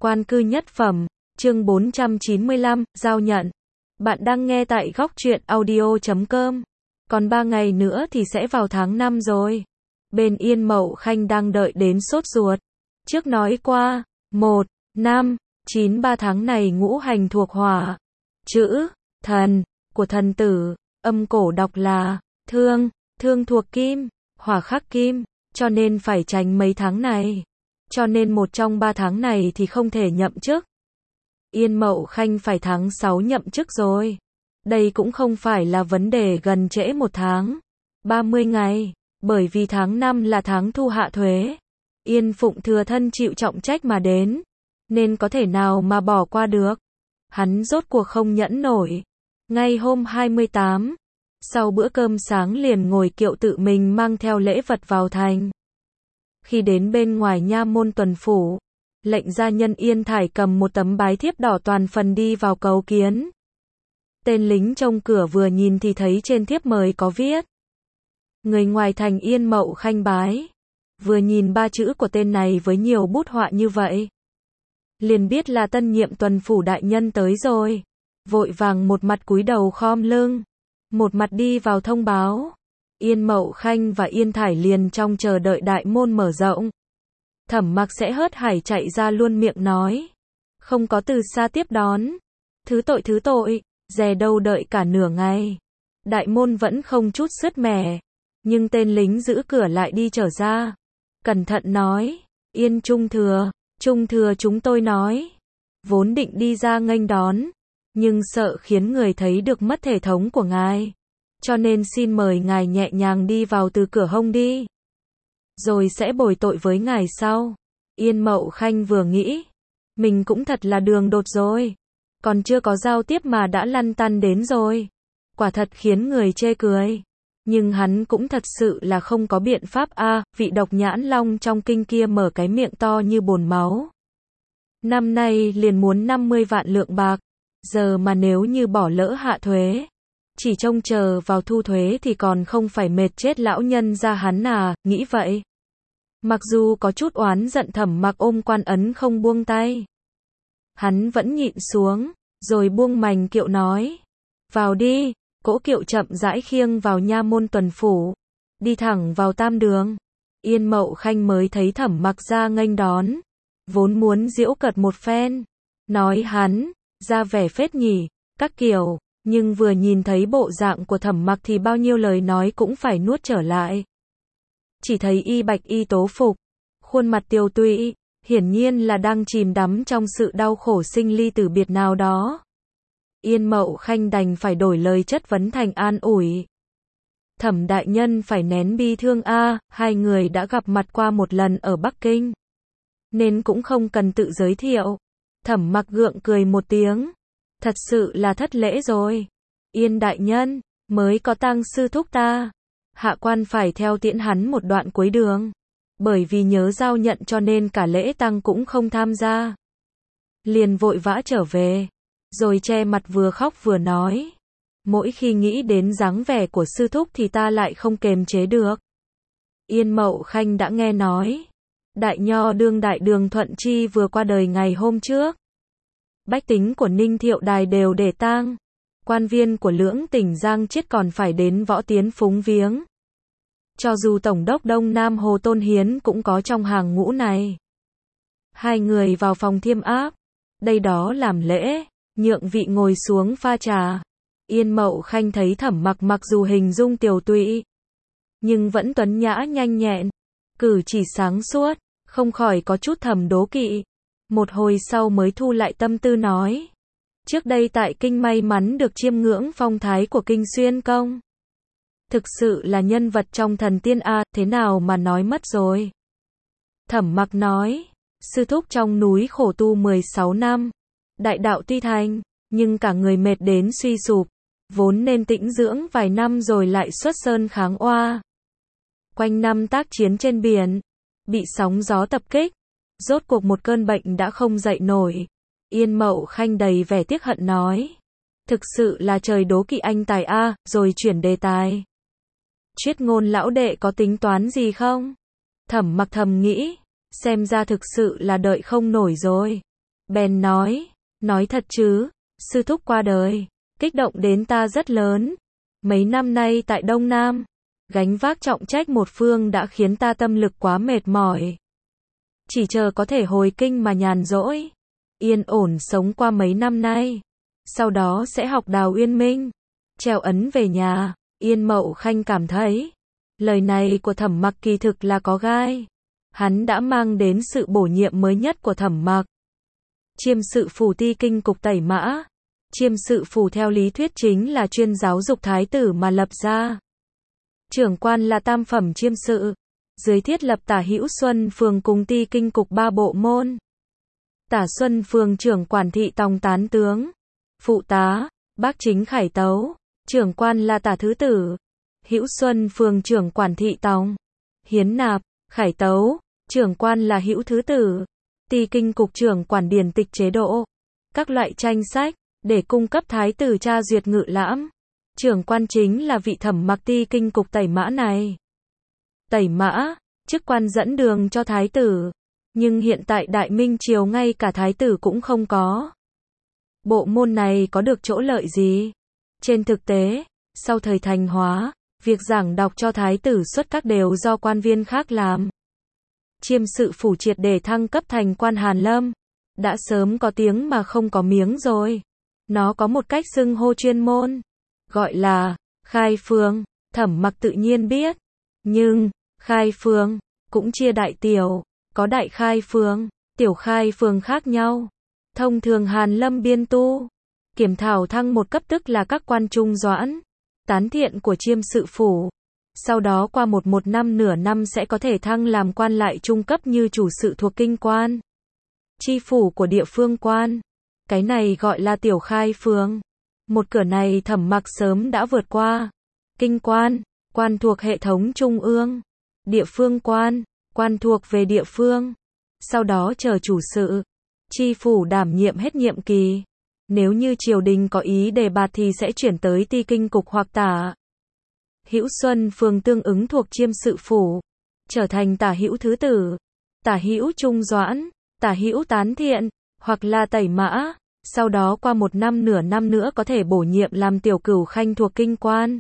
Quan cư nhất phẩm, chương 495, giao nhận. Bạn đang nghe tại góc truyện audio.com. Còn 3 ngày nữa thì sẽ vào tháng 5 rồi. Bên Yên Mậu Khanh đang đợi đến sốt ruột. Trước nói qua, 1, 5, 9 3 tháng này ngũ hành thuộc hỏa. Chữ, thần, của thần tử, âm cổ đọc là, thương, thương thuộc kim, hỏa khắc kim, cho nên phải tránh mấy tháng này. Cho nên một trong 3 tháng này thì không thể nhậm chức. Yên Mậu Khanh phải tháng 6 nhậm chức rồi. Đây cũng không phải là vấn đề gần trễ 1 tháng, 30 ngày, bởi vì tháng 5 là tháng thu hạ thuế. Yên Phụng thừa thân chịu trọng trách mà đến, nên có thể nào mà bỏ qua được. Hắn rốt cuộc không nhẫn nổi. Ngay hôm 28, sau bữa cơm sáng liền ngồi kiệu tự mình mang theo lễ vật vào thành. Khi đến bên ngoài nha môn tuần phủ, lệnh gia nhân Yên Thải cầm một tấm bái thiếp đỏ toàn phần đi vào cầu kiến. Tên lính trông cửa vừa nhìn thì thấy trên thiếp mời có viết: người ngoài thành Yên Mậu Khanh bái. Vừa nhìn 3 chữ của tên này với nhiều bút họa như vậy, liền biết là tân nhiệm tuần phủ đại nhân tới rồi. Vội vàng một mặt cúi đầu khom lưng, một mặt đi vào thông báo. Yên Mậu Khanh và Yên Thải liền trong chờ đợi đại môn mở rộng. Thẩm Mặc sẽ hớt hải chạy ra luôn miệng nói: không có từ xa tiếp đón. Thứ tội, dè đâu đợi cả nửa ngày. Đại môn vẫn không chút sứt mẻ, nhưng tên lính giữ cửa lại đi trở ra. Cẩn thận nói: Yên Trung thừa chúng tôi nói. Vốn định đi ra nghênh đón, nhưng sợ khiến người thấy được mất thể thống của ngài. Cho nên xin mời ngài nhẹ nhàng đi vào từ cửa hông đi. Rồi sẽ bồi tội với ngài sau. Yên Mậu Khanh vừa nghĩ, mình cũng thật là đường đột rồi. Còn chưa có giao tiếp mà đã lăn tăn đến rồi. Quả thật khiến người chê cười. Nhưng hắn cũng thật sự là không có biện pháp vị độc nhãn long trong kinh kia mở cái miệng to như bồn máu. Năm nay liền muốn 50 vạn lượng bạc. Giờ mà nếu như bỏ lỡ hạ thuế, chỉ trông chờ vào thu thuế thì còn không phải mệt chết lão nhân ra hắn nghĩ vậy. Mặc dù có chút oán giận Thẩm Mặc ôm quan ấn không buông tay. Hắn vẫn nhịn xuống, rồi buông mành kiệu nói: vào đi. Cỗ kiệu chậm rãi khiêng vào nha môn tuần phủ, đi thẳng vào tam đường. Yên Mậu Khanh mới thấy Thẩm Mặc ra nghênh đón, vốn muốn giễu cợt một phen, nói hắn ra vẻ phết nhỉ, các kiểu, nhưng vừa nhìn thấy bộ dạng của Thẩm Mặc thì bao nhiêu lời nói cũng phải nuốt trở lại. Chỉ thấy y bạch y tố phục, khuôn mặt tiều tụy, hiển nhiên là đang chìm đắm trong sự đau khổ sinh ly tử biệt nào đó. Yên Mậu Khanh đành phải đổi lời chất vấn thành an ủi: Thẩm đại nhân phải nén bi thương hai người đã gặp mặt qua một lần ở Bắc Kinh, nên cũng không cần tự giới thiệu. Thẩm Mặc gượng cười một tiếng: thật sự là thất lễ rồi. Yên đại nhân, mới có tang sư thúc ta. Hạ quan phải theo tiễn hắn một đoạn cuối đường. Bởi vì nhớ giao nhận cho nên cả lễ tang cũng không tham gia. Liền vội vã trở về. Rồi che mặt vừa khóc vừa nói: mỗi khi nghĩ đến dáng vẻ của sư thúc thì ta lại không kềm chế được. Yên Mậu Khanh đã nghe nói, đại nho đương đại Đường Thuận Chi vừa qua đời ngày hôm trước. Bách tính của Ninh Thiệu Đài đều để tang. Quan viên của lưỡng tỉnh Giang Chiết còn phải đến Võ Tiến phúng viếng. Cho dù Tổng đốc Đông Nam Hồ Tôn Hiến cũng có trong hàng ngũ này. Hai người vào phòng thiêm áp. Đây đó làm lễ, nhượng vị ngồi xuống pha trà. Yên Mậu Khanh thấy Thẩm Mặc mặc dù hình dung tiều tụy, nhưng vẫn tuấn nhã nhanh nhẹn, cử chỉ sáng suốt, không khỏi có chút thầm đố kỵ. Một hồi sau mới thu lại tâm tư nói: trước đây tại kinh may mắn được chiêm ngưỡng phong thái của Kinh Xuyên Công. Thực sự là nhân vật trong thần tiên thế nào mà nói mất rồi. Thẩm Mặc nói: sư thúc trong núi khổ tu 16 năm, đại đạo tuy thành, nhưng cả người mệt đến suy sụp, vốn nên tĩnh dưỡng vài năm rồi lại xuất sơn kháng oa. Quanh năm tác chiến trên biển, bị sóng gió tập kích, rốt cuộc một cơn bệnh đã không dậy nổi. Yên Mậu Khanh đầy vẻ tiếc hận nói: thực sự là trời đố kỵ anh tài rồi chuyển đề tài. Triết Ngôn lão đệ có tính toán gì không? Thẩm Mặc thầm nghĩ, xem ra thực sự là đợi không nổi rồi. Bèn nói thật chứ, sư thúc qua đời, kích động đến ta rất lớn. Mấy năm nay tại Đông Nam, gánh vác trọng trách một phương đã khiến ta tâm lực quá mệt mỏi. Chỉ chờ có thể hồi kinh mà nhàn rỗi, yên ổn sống qua mấy năm nay. Sau đó sẽ học Đào Uyên Minh, treo ấn về nhà. Yên Mậu Khanh cảm thấy, lời này của Thẩm Mặc kỳ thực là có gai. Hắn đã mang đến sự bổ nhiệm mới nhất của Thẩm Mặc. Chiêm sự phủ ti kinh cục Tẩy Mã. Chiêm sự phủ theo lý thuyết chính là chuyên giáo dục thái tử mà lập ra. Trưởng quan là tam phẩm chiêm sự. Dưới thiết lập Tả Hữu Xuân Phường cùng ti kinh cục 3 bộ môn. Tả Xuân Phường trưởng quản thị tòng tán tướng. Phụ tá, bác chính khải tấu. Trưởng quan là Tả Thứ Tử. Hữu Xuân Phường trưởng quản thị tòng. Hiến nạp, khải tấu. Trưởng quan là Hữu Thứ Tử. Ti kinh cục trưởng quản điển tịch chế độ. Các loại tranh sách, để cung cấp thái tử tra duyệt ngự lãm. Trưởng quan chính là vị Thẩm Mặc ti kinh cục Tẩy Mã này. Tẩy Mã, chức quan dẫn đường cho thái tử. Nhưng hiện tại Đại Minh Triều ngay cả thái tử cũng không có. Bộ môn này có được chỗ lợi gì? Trên thực tế, sau thời Thành Hóa, việc giảng đọc cho thái tử xuất các đều do quan viên khác làm. Chiêm sự phủ triệt để thăng cấp thành quan Hàn Lâm. Đã sớm có tiếng mà không có miếng rồi. Nó có một cách xưng hô chuyên môn, gọi là khai phương. Thẩm Mặc tự nhiên biết. Nhưng, khai phương cũng chia đại tiểu, có đại khai phương, tiểu khai phương khác nhau. Thông thường Hàn Lâm biên tu, kiểm thảo thăng một cấp tức là các quan trung doãn, tán thiện của chiêm sự phủ. Sau đó qua một năm nửa năm sẽ có thể thăng làm quan lại trung cấp như chủ sự thuộc kinh quan, chi phủ của địa phương quan. Cái này gọi là tiểu khai phương. Một cửa này Thẩm Mặc sớm đã vượt qua. Kinh quan, quan thuộc hệ thống trung ương. Địa phương quan, quan thuộc về địa phương. Sau đó chờ chủ sự, chi phủ đảm nhiệm hết nhiệm kỳ. Nếu như triều đình có ý đề bạt thì sẽ chuyển tới ti kinh cục hoặc Tả Hữu Xuân Phường tương ứng thuộc chiêm sự phủ, trở thành Tả Hữu Thứ Tử, Tả Hữu Trung Doãn, Tả Hữu Tán Thiện, hoặc là Tẩy Mã. Sau đó qua một năm nửa năm nữa có thể bổ nhiệm làm tiểu cửu khanh thuộc kinh quan.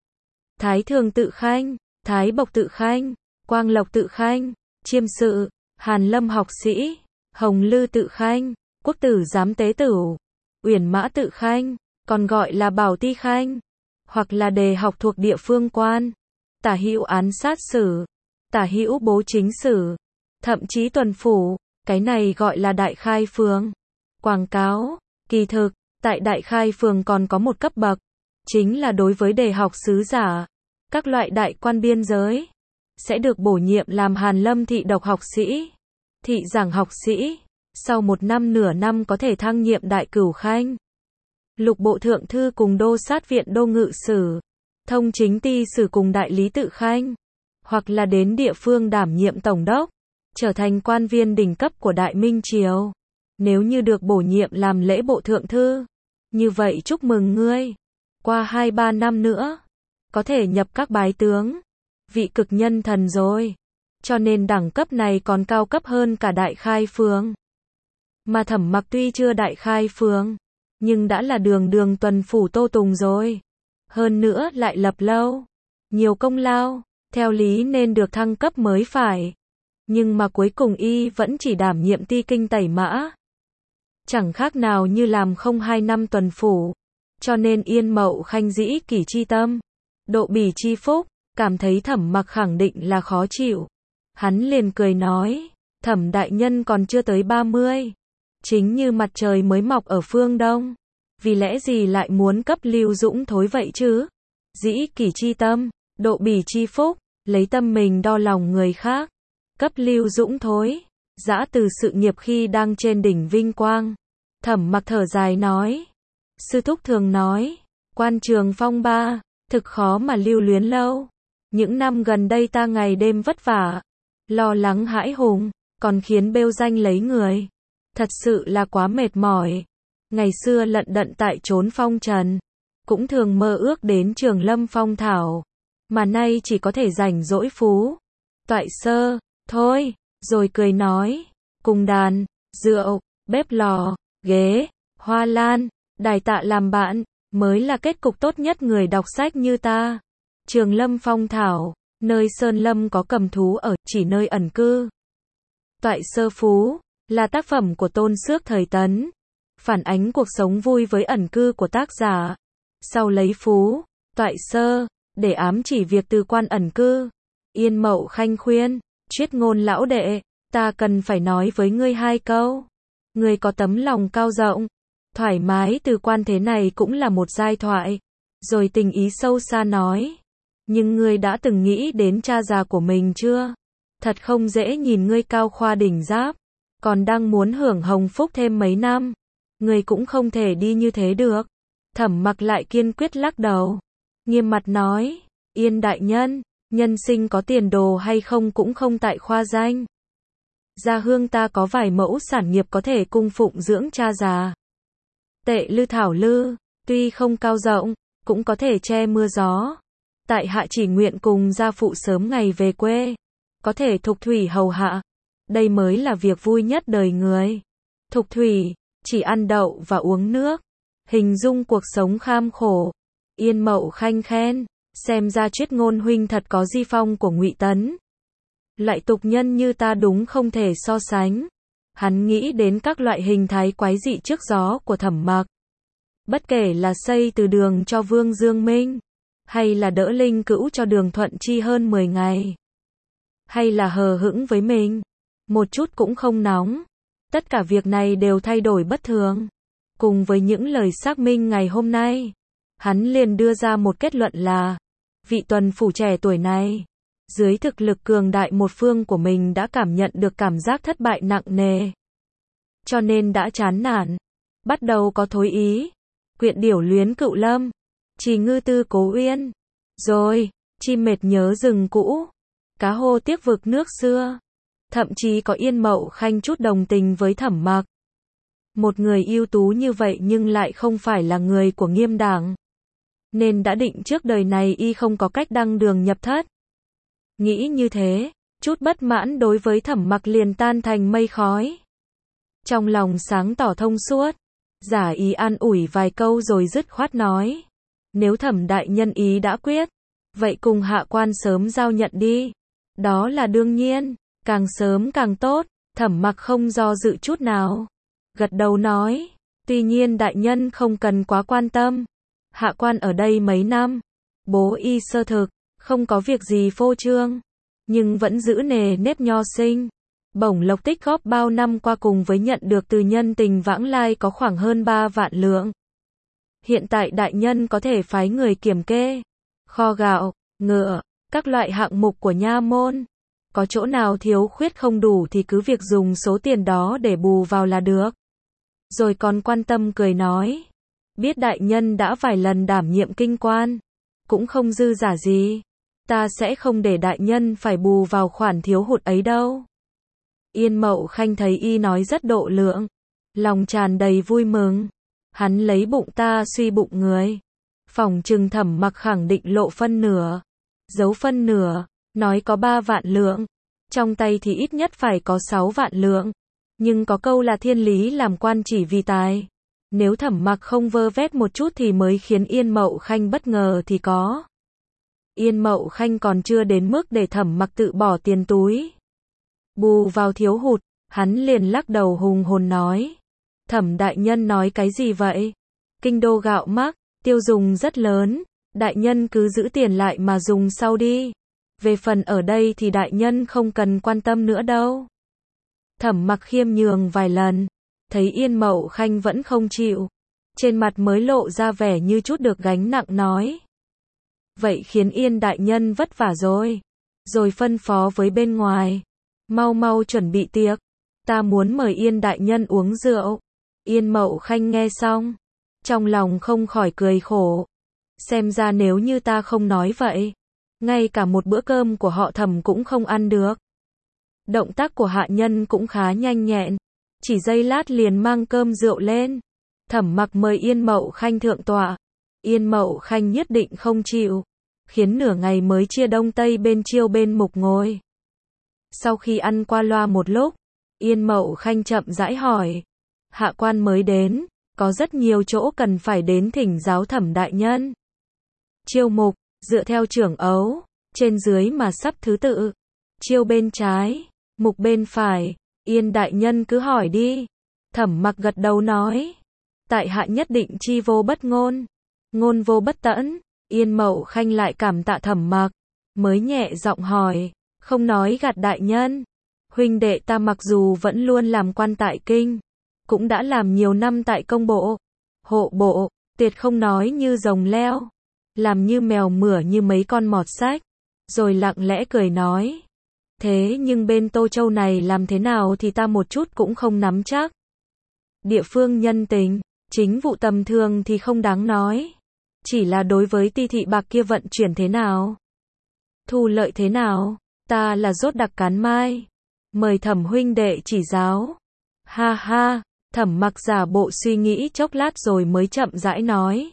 Thái Thường Tự Khanh, Thái Bộc Tự Khanh, Quang Lộc Tự Khanh, chiêm sự, Hàn Lâm học sĩ, Hồng Lư Tự Khanh, Quốc tử giám tế tửu, Uyển Mã Tự Khanh, còn gọi là Bảo Ti Khanh, hoặc là đề học thuộc địa phương quan, Tả Hữu án sát sử, Tả Hữu bố chính sử, thậm chí tuần phủ. Cái này gọi là đại khai phương. Quảng cáo, kỳ thực, tại đại khai phương còn có một cấp bậc, chính là đối với đề học sứ giả, các loại đại quan biên giới, sẽ được bổ nhiệm làm Hàn Lâm thị độc học sĩ, thị giảng học sĩ. Sau một năm nửa năm có thể thăng nhiệm đại cửu khanh, lục bộ thượng thư cùng đô sát viện đô ngự sử, thông chính ty sử cùng đại lý tự khanh, hoặc là đến địa phương đảm nhiệm tổng đốc, trở thành quan viên đỉnh cấp của Đại Minh Triều. Nếu như được bổ nhiệm làm lễ bộ thượng thư, như vậy chúc mừng ngươi. Qua 2-3 năm nữa, có thể nhập các bái tướng, vị cực nhân thần rồi. Cho nên đẳng cấp này còn cao cấp hơn cả đại khai phương. Mà Thẩm Mặc tuy chưa đại khai phương, nhưng đã là đường đường tuần phủ Tô Tùng rồi. Hơn nữa lại lập lâu, nhiều công lao, theo lý nên được thăng cấp mới phải. Nhưng mà cuối cùng y vẫn chỉ đảm nhiệm ti kinh Tẩy Mã. Chẳng khác nào như làm không 2 năm tuần phủ. Cho nên Yên Mậu Khanh dĩ kỷ chi tâm, độ bỉ chi phúc, cảm thấy Thẩm Mặc khẳng định là khó chịu. Hắn liền cười nói, Thẩm đại nhân còn chưa tới 30. Chính như mặt trời mới mọc ở phương Đông. Vì lẽ gì lại muốn cấp Lưu Dũng thối vậy chứ? Dĩ kỷ chi tâm, độ bỉ chi phúc, lấy tâm mình đo lòng người khác. Cấp Lưu Dũng thối, giã từ sự nghiệp khi đang trên đỉnh vinh quang. Thẩm Mặc thở dài nói, sư thúc thường nói, quan trường phong ba, thực khó mà lưu luyến lâu. Những năm gần đây ta ngày đêm vất vả, lo lắng hãi hùng, còn khiến bêu danh lấy người. Thật sự là quá mệt mỏi. Ngày xưa lận đận tại chốn phong trần, cũng thường mơ ước đến trường lâm phong thảo, mà nay chỉ có thể rảnh rỗi phú toại sơ thôi. Rồi cười nói, cùng đàn, rượu, bếp lò, ghế, hoa lan, đài tạ làm bạn, mới là kết cục tốt nhất người đọc sách như ta. Trường Lâm Phong thảo, nơi sơn lâm có cầm thú ở, chỉ nơi ẩn cư. Toại Sơ Phú, là tác phẩm của Tôn Xước thời Tấn, phản ánh cuộc sống vui với ẩn cư của tác giả. Sau lấy Phú, Toại Sơ, để ám chỉ việc từ quan ẩn cư. Yên Mậu Khanh khuyên, triết ngôn lão đệ, ta cần phải nói với ngươi 2 câu. Ngươi có tấm lòng cao rộng, thoải mái từ quan thế này cũng là một giai thoại. Rồi tình ý sâu xa nói, nhưng ngươi đã từng nghĩ đến cha già của mình chưa? Thật không dễ nhìn ngươi cao khoa đỉnh giáp, còn đang muốn hưởng hồng phúc thêm mấy năm. Ngươi cũng không thể đi như thế được. Thẩm Mặc lại kiên quyết lắc đầu, nghiêm mặt nói, Yên đại nhân, nhân sinh có tiền đồ hay không cũng không tại khoa danh. Gia hương ta có vài mẫu sản nghiệp có thể cung phụng dưỡng cha già. Tệ lư thảo lư, tuy không cao rộng, cũng có thể che mưa gió. Tại hạ chỉ nguyện cùng gia phụ sớm ngày về quê, có thể thục thủy hầu hạ. Đây mới là việc vui nhất đời người. Thục thủy, chỉ ăn đậu và uống nước, hình dung cuộc sống kham khổ. Yên Mậu Khanh khen, xem ra triết ngôn huynh thật có di phong của Ngụy Tấn. Loại tục nhân như ta đúng không thể so sánh. Hắn nghĩ đến các loại hình thái quái dị trước gió của Thẩm Mặc. Bất kể là xây từ đường cho Vương Dương Minh, hay là đỡ linh cữu cho Đường Thuận Chi hơn 10 ngày, hay là hờ hững với mình, một chút cũng không nóng. Tất cả việc này đều thay đổi bất thường. Cùng với những lời xác minh ngày hôm nay, hắn liền đưa ra một kết luận là, vị tuần phủ trẻ tuổi này, dưới thực lực cường đại một phương của mình đã cảm nhận được cảm giác thất bại nặng nề. Cho nên đã chán nản, bắt đầu có thối ý. Quyện điểu luyến cựu lâm, trì ngư tư cố uyên. Rồi, chim mệt nhớ rừng cũ, cá hô tiếc vực nước xưa. Thậm chí có Yên Mậu Khanh chút đồng tình với Thẩm Mặc. Một người ưu tú như vậy nhưng lại không phải là người của Nghiêm đảng, nên đã định trước đời này y không có cách đăng đường nhập thất. Nghĩ như thế, chút bất mãn đối với Thẩm Mặc liền tan thành mây khói. Trong lòng sáng tỏ thông suốt, giả ý an ủi vài câu rồi dứt khoát nói, nếu Thẩm đại nhân ý đã quyết, vậy cùng hạ quan sớm giao nhận đi. Đó là đương nhiên, càng sớm càng tốt. Thẩm Mặc không do dự chút nào, gật đầu nói, tuy nhiên đại nhân không cần quá quan tâm. Hạ quan ở đây mấy năm, bố y sơ thực, không có việc gì phô trương, nhưng vẫn giữ nề nếp nho sinh. Bổng lộc tích góp bao năm qua cùng với nhận được từ nhân tình vãng lai có khoảng hơn 3 vạn lượng. Hiện tại đại nhân có thể phái người kiểm kê kho gạo, ngựa, các loại hạng mục của nha môn. Có chỗ nào thiếu khuyết không đủ thì cứ việc dùng số tiền đó để bù vào là được. Rồi còn quan tâm cười nói, biết đại nhân đã vài lần đảm nhiệm kinh quan, cũng không dư giả gì. Ta sẽ không để đại nhân phải bù vào khoản thiếu hụt ấy đâu. Yên Mậu Khanh thấy y nói rất độ lượng, lòng tràn đầy vui mừng. Hắn lấy bụng ta suy bụng người. Phỏng chừng Thẩm Mặc khẳng định lộ phân nửa, giấu phân nửa, nói có 3 vạn lượng, trong tay thì ít nhất phải có 6 vạn lượng. Nhưng có câu là thiên lý làm quan chỉ vì tài. Nếu Thẩm Mặc không vơ vét một chút thì mới khiến Yên Mậu Khanh bất ngờ thì có. Yên Mậu Khanh còn chưa đến mức để Thẩm Mặc tự bỏ tiền túi bù vào thiếu hụt, hắn liền lắc đầu hùng hồn nói, Thẩm đại nhân nói cái gì vậy? Kinh đô gạo mắc, tiêu dùng rất lớn, đại nhân cứ giữ tiền lại mà dùng sau đi. Về phần ở đây thì đại nhân không cần quan tâm nữa đâu. Thẩm Mặc khiêm nhường vài lần, thấy Yên Mậu Khanh vẫn không chịu, trên mặt mới lộ ra vẻ như chút được gánh nặng nói, vậy khiến Yên đại nhân vất vả rồi. Rồi phân phó với bên ngoài, mau mau chuẩn bị tiệc, ta muốn mời Yên đại nhân uống rượu. Yên Mậu Khanh nghe xong, trong lòng không khỏi cười khổ. Xem ra nếu như ta không nói vậy, ngay cả một bữa cơm của họ Thẩm cũng không ăn được. Động tác của hạ nhân cũng khá nhanh nhẹn, chỉ giây lát liền mang cơm rượu lên. Thẩm Mặc mời Yên Mậu Khanh thượng tọa. Yên Mậu Khanh nhất định không chịu, khiến nửa ngày mới chia đông tây bên chiêu bên mục ngồi. Sau khi ăn qua loa một lúc, Yên Mậu Khanh chậm rãi hỏi, hạ quan mới đến, có rất nhiều chỗ cần phải đến thỉnh giáo Thẩm đại nhân. Chiêu mục, dựa theo trưởng ấu, trên dưới mà sắp thứ tự. Chiêu bên trái, mục bên phải, Yên đại nhân cứ hỏi đi. Thẩm Mặc gật đầu nói. Tại hạ nhất định chi vô bất ngôn, ngôn vô bất tẫn. Yên Mậu Khanh lại cảm tạ Thẩm Mặc, mới nhẹ giọng hỏi, không nói gạt đại nhân. Huynh đệ ta mặc dù vẫn luôn làm quan tại kinh, cũng đã làm nhiều năm tại công bộ, hộ bộ, tuyệt không nói như rồng leo, làm như mèo mửa như mấy con mọt sách. Rồi lặng lẽ cười nói, thế nhưng bên Tô Châu này làm thế nào thì ta một chút cũng không nắm chắc. Địa phương nhân tình, chính vụ tầm thường thì không đáng nói. Chỉ là đối với Ti thị bạc kia vận chuyển thế nào, thu lợi thế nào, ta là rốt đặc cán mai. Mời Thẩm huynh đệ chỉ giáo. Ha ha, Thẩm Mặc giả bộ suy nghĩ chốc lát rồi mới chậm rãi nói.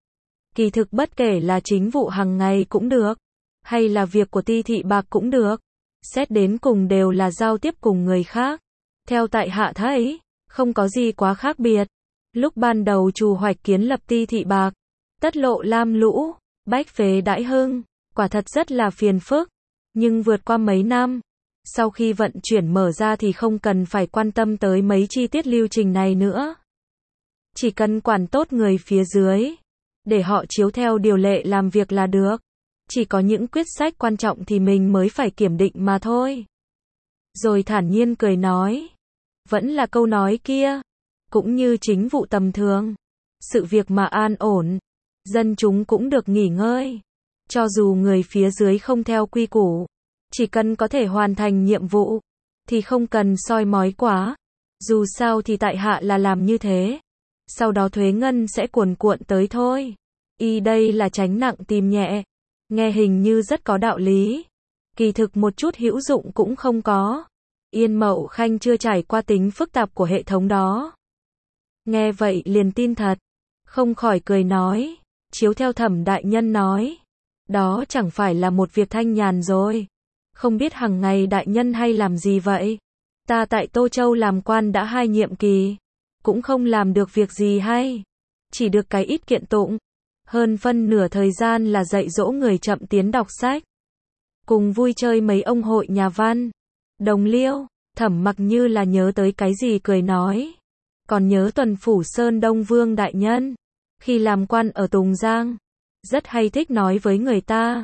Kỳ thực bất kể là chính vụ hàng ngày cũng được, hay là việc của Ti thị bạc cũng được, xét đến cùng đều là giao tiếp cùng người khác. Theo tại hạ thấy, không có gì quá khác biệt. Lúc ban đầu Trù Hoạch kiến lập Ti thị bạc, tất lộ lam lũ, bách phế đãi hưng, quả thật rất là phiền phức. Nhưng vượt qua mấy năm, sau khi vận chuyển mở ra thì không cần phải quan tâm tới mấy chi tiết lưu trình này nữa. Chỉ cần quản tốt người phía dưới, để họ chiếu theo điều lệ làm việc là được. Chỉ có những quyết sách quan trọng thì mình mới phải kiểm định mà thôi. Rồi thản nhiên cười nói, vẫn là câu nói kia, cũng như chính vụ tầm thường, sự việc mà an ổn, dân chúng cũng được nghỉ ngơi. Cho dù người phía dưới không theo quy củ, chỉ cần có thể hoàn thành nhiệm vụ, thì không cần soi mói quá. Dù sao thì tại hạ là làm như thế. Sau đó thuế ngân sẽ cuồn cuộn tới thôi. Y đây là tránh nặng tìm nhẹ. Nghe hình như rất có đạo lý. Kỳ thực một chút hữu dụng cũng không có. Yên Mậu Khanh chưa trải qua tính phức tạp của hệ thống đó. Nghe vậy liền tin thật. Không khỏi cười nói. Chiếu theo Thẩm đại nhân nói, đó chẳng phải là một việc thanh nhàn rồi. Không biết hằng ngày đại nhân hay làm gì vậy? Ta tại Tô Châu làm quan đã 2 nhiệm kỳ, cũng không làm được việc gì hay. Chỉ được cái ít kiện tụng. Hơn phân nửa thời gian là dạy dỗ người chậm tiến đọc sách. Cùng vui chơi mấy ông hội nhà văn. Đồng liêu, Thẩm Mặc như là nhớ tới cái gì cười nói. Còn nhớ Tuần Phủ Sơn Đông Vương đại nhân, khi làm quan ở Tùng Giang, rất hay thích nói với người ta.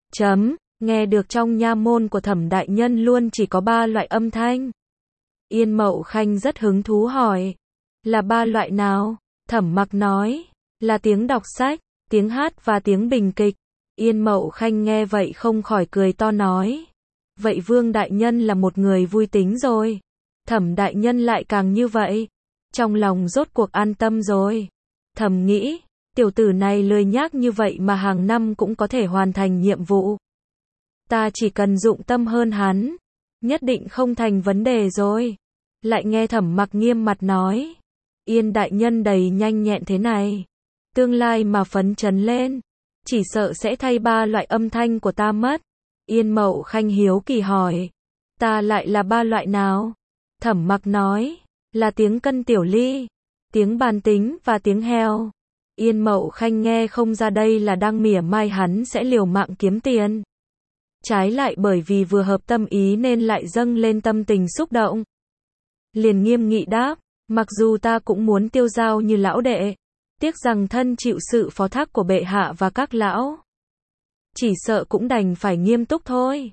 Nghe được trong nha môn của Thẩm đại nhân luôn chỉ có 3 loại âm thanh. Yên Mậu Khanh rất hứng thú hỏi, là 3 loại nào? Thẩm Mặc nói, là tiếng đọc sách, tiếng hát và tiếng bình kịch. Yên Mậu Khanh nghe vậy không khỏi cười to nói, vậy Vương đại nhân là một người vui tính rồi. Thẩm đại nhân lại càng như vậy. Trong lòng rốt cuộc an tâm rồi. Thầm nghĩ, tiểu tử này lười nhác như vậy mà hàng năm cũng có thể hoàn thành nhiệm vụ. Ta chỉ cần dụng tâm hơn hắn, nhất định không thành vấn đề rồi. Lại nghe Thẩm Mặc nghiêm mặt nói, Yên đại nhân đầy nhanh nhẹn thế này, tương lai mà phấn chấn lên, chỉ sợ sẽ thay 3 loại âm thanh của ta mất. Yên Mậu Khanh hiếu kỳ hỏi, ta lại là 3 loại nào? Thẩm Mặc nói, là tiếng cân tiểu ly, tiếng bàn tính và tiếng heo. Yên Mậu Khanh nghe không ra đây là đang mỉa mai hắn sẽ liều mạng kiếm tiền. Trái lại bởi vì vừa hợp tâm ý nên lại dâng lên tâm tình xúc động. Liền nghiêm nghị đáp, mặc dù ta cũng muốn tiêu dao như lão đệ, tiếc rằng thân chịu sự phó thác của bệ hạ và các lão. Chỉ sợ cũng đành phải nghiêm túc thôi.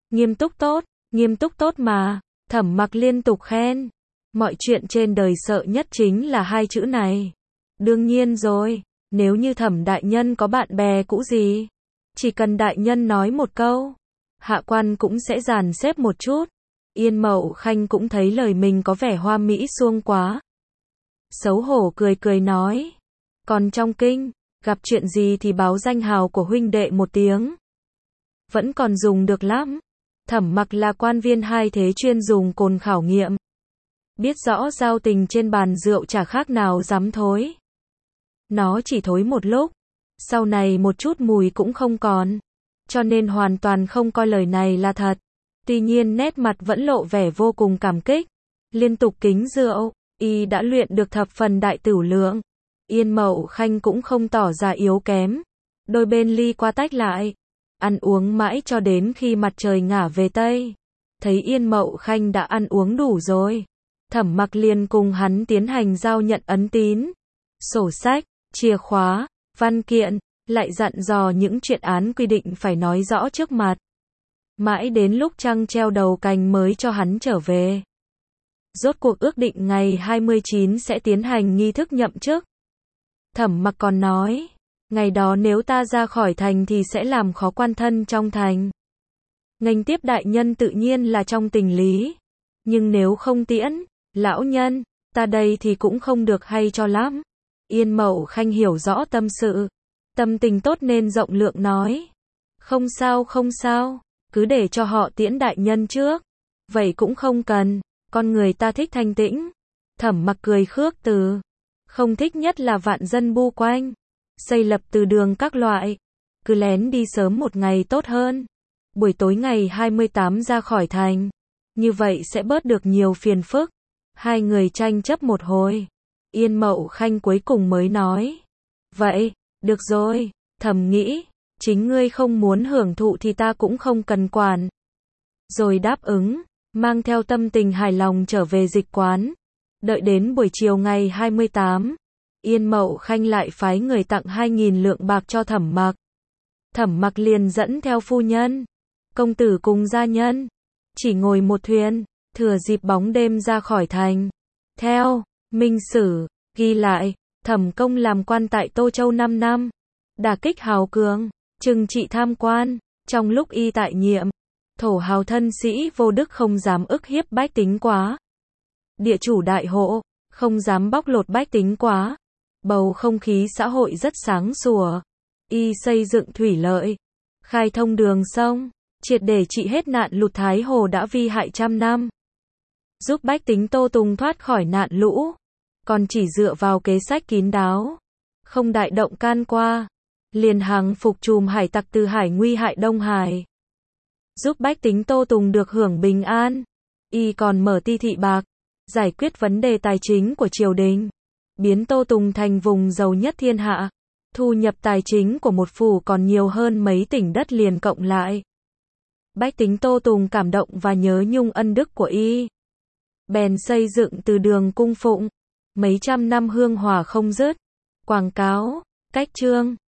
Nghiêm túc tốt mà. Thẩm Mặc liên tục khen. Mọi chuyện trên đời sợ nhất chính là 2 chữ này. Đương nhiên rồi, nếu như Thẩm đại nhân có bạn bè cũ gì, chỉ cần đại nhân nói một câu, hạ quan cũng sẽ dàn xếp một chút. Yên Mậu Khanh cũng thấy lời mình có vẻ hoa mỹ xuông quá. Xấu hổ cười nói, còn trong kinh, gặp chuyện gì thì báo danh hào của huynh đệ một tiếng. Vẫn còn dùng được lắm. Thẩm Mặc là quan viên 2 thế chuyên dùng cồn khảo nghiệm. Biết rõ giao tình trên bàn rượu chả khác nào dám thối. Nó chỉ thối một lúc, sau này một chút mùi cũng không còn. Cho nên hoàn toàn không coi lời này là thật. Tuy nhiên nét mặt vẫn lộ vẻ vô cùng cảm kích, liên tục kính rượu. y đã luyện được thập phần đại tửu lượng. Yên Mậu Khanh cũng không tỏ ra yếu kém. Đôi bên ly qua tách lại, ăn uống mãi cho đến khi mặt trời ngả về Tây. Thấy Yên Mậu Khanh đã ăn uống đủ rồi, Thẩm Mặc liền cùng hắn tiến hành giao nhận ấn tín, sổ sách, chìa khóa, văn kiện, lại dặn dò những chuyện án quy định phải nói rõ trước mặt. Mãi đến lúc trăng treo đầu cành mới cho hắn trở về. Rốt cuộc ước định ngày 29 sẽ tiến hành nghi thức nhậm chức. Thẩm Mặc còn nói, ngày đó nếu ta ra khỏi thành thì sẽ làm khó quan thân trong thành. Nghênh tiếp đại nhân tự nhiên là trong tình lý. Nhưng nếu không tiễn, lão nhân, ta đây thì cũng không được hay cho lắm. Yên Mậu Khanh hiểu rõ tâm sự. Tâm tình tốt nên rộng lượng nói. Không sao, cứ để cho họ tiễn đại nhân trước. Vậy cũng không cần, con người ta thích thanh tĩnh. Thẩm Mặc cười khước từ. Không thích nhất là vạn dân bu quanh. Xây lập từ đường các loại. Cứ lén đi sớm một ngày tốt hơn. Buổi tối ngày 28 ra khỏi thành. Như vậy sẽ bớt được nhiều phiền phức. Hai người tranh chấp một hồi. Yên Mậu Khanh cuối cùng mới nói. Vậy, được rồi, thầm nghĩ. Chính ngươi không muốn hưởng thụ thì ta cũng không cần quản. Rồi đáp ứng, mang theo tâm tình hài lòng trở về dịch quán. Đợi đến buổi chiều ngày 28, Yên Mậu Khanh lại phái người tặng 2.000 lượng bạc cho Thẩm Mặc. Thẩm Mặc liền dẫn theo phu nhân, công tử cùng gia nhân, chỉ ngồi một thuyền, thừa dịp bóng đêm ra khỏi thành. Theo Minh Sử ghi lại, Thẩm Công làm quan tại Tô Châu 5 năm, đả kích hào cường, trừng trị tham quan. Trong lúc y tại nhiệm, thổ hào thân sĩ vô đức không dám ức hiếp bách tính quá. Địa chủ đại hộ, không dám bóc lột bách tính quá. Bầu không khí xã hội rất sáng sủa. Y xây dựng thủy lợi, khai thông đường sông, triệt để trị hết nạn lụt Thái Hồ đã vi hại trăm năm. Giúp bách tính Tô Tùng thoát khỏi nạn lũ. Còn chỉ dựa vào kế sách kín đáo, không đại động can qua, liền hàng phục trùm hải tặc từ Hải Nguy hại Đông Hải. Giúp bách tính Tô Tùng được hưởng bình an. Y còn mở ti thị bạc, giải quyết vấn đề tài chính của triều đình, biến Tô Tùng thành vùng giàu nhất thiên hạ. Thu nhập tài chính của một phủ còn nhiều hơn mấy tỉnh đất liền cộng lại. Bách tính Tô Tùng cảm động và nhớ nhung ân đức của y. Bèn xây dựng từ đường cung phụng, mấy trăm năm hương hòa không dứt. Quảng cáo, cách chương